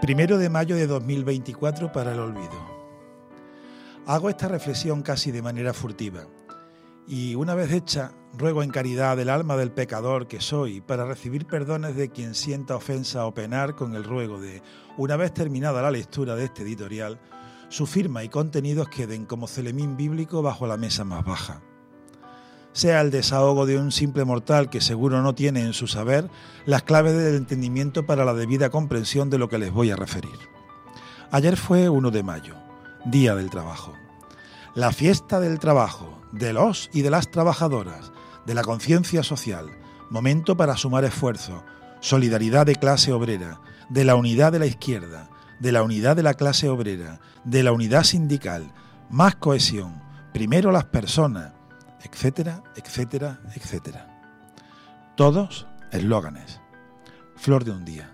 1 de mayo de 2024 para el olvido. Hago esta reflexión casi de manera furtiva y una vez hecha, ruego en caridad del alma del pecador que soy para recibir perdones de quien sienta ofensa o penar con el ruego de, una vez terminada la lectura de este editorial, su firma y contenidos queden como celemín bíblico bajo la mesa más baja. Sea el desahogo de un simple mortal que seguro no tiene en su saber las claves del entendimiento para la debida comprensión de lo que les voy a referir. Ayer fue 1 de mayo, Día del Trabajo. La fiesta del trabajo, de los y de las trabajadoras, de la conciencia social, momento para sumar esfuerzos, solidaridad de clase obrera, de la unidad de la izquierda, de la unidad de la clase obrera, de la unidad sindical, más cohesión, primero las personas, etcétera, etcétera, etcétera. Todos eslóganes. Flor de un día.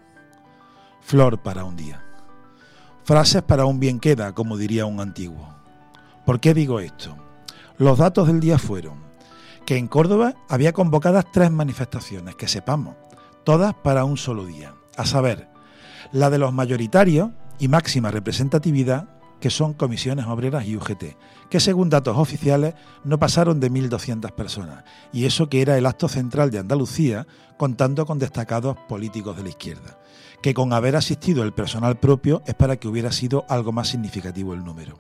Flor para un día. Frases para un bien queda, como diría un antiguo. ¿Por qué digo esto? Los datos del día fueron que en Córdoba había convocadas 3 manifestaciones, que sepamos, todas para un solo día. A saber, la de los mayoritarios y máxima representatividad, que son comisiones obreras y UGT, que según datos oficiales no pasaron de 1.200 personas, y eso que era el acto central de Andalucía, contando con destacados políticos de la izquierda, que con haber asistido el personal propio es para que hubiera sido algo más significativo el número.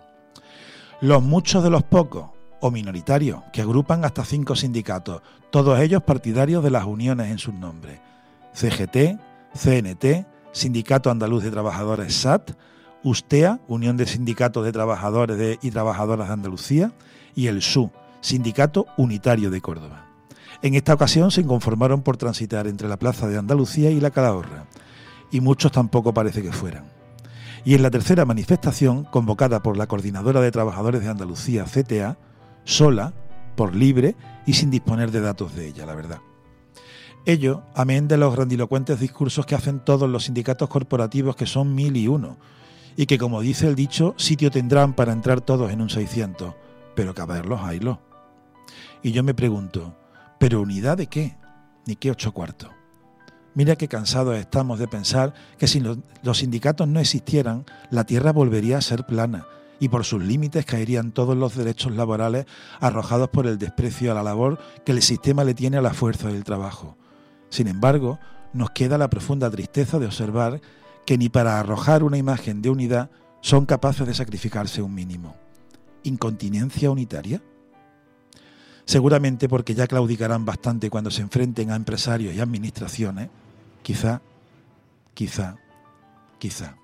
Los muchos de los pocos, o minoritarios, que agrupan hasta 5 sindicatos, todos ellos partidarios de las uniones en sus nombres, CGT, CNT, Sindicato Andaluz de Trabajadores SAT, USTEA, Unión de Sindicatos de Trabajadores y Trabajadoras de Andalucía, y el SU, Sindicato Unitario de Córdoba. En esta ocasión se conformaron por transitar entre la Plaza de Andalucía y la Calahorra, y muchos tampoco parece que fueran. Y en la tercera manifestación, convocada por la Coordinadora de Trabajadores de Andalucía, CTA, sola, por libre y sin disponer de datos de ella, la verdad. Ello, amén de los grandilocuentes discursos que hacen todos los sindicatos corporativos, que son 1001, y que, como dice el dicho, sitio tendrán para entrar todos en un 600, pero caberlos haylos. Y yo me pregunto, ¿pero unidad de qué? Ni qué 8 cuartos. Mira qué cansados estamos de pensar que si los sindicatos no existieran, la tierra volvería a ser plana y por sus límites caerían todos los derechos laborales arrojados por el desprecio a la labor que el sistema le tiene a la fuerza del trabajo. Sin embargo, nos queda la profunda tristeza de observar que ni para arrojar una imagen de unidad son capaces de sacrificarse un mínimo. ¿Incontinencia unitaria? Seguramente porque ya claudicarán bastante cuando se enfrenten a empresarios y administraciones. Quizá.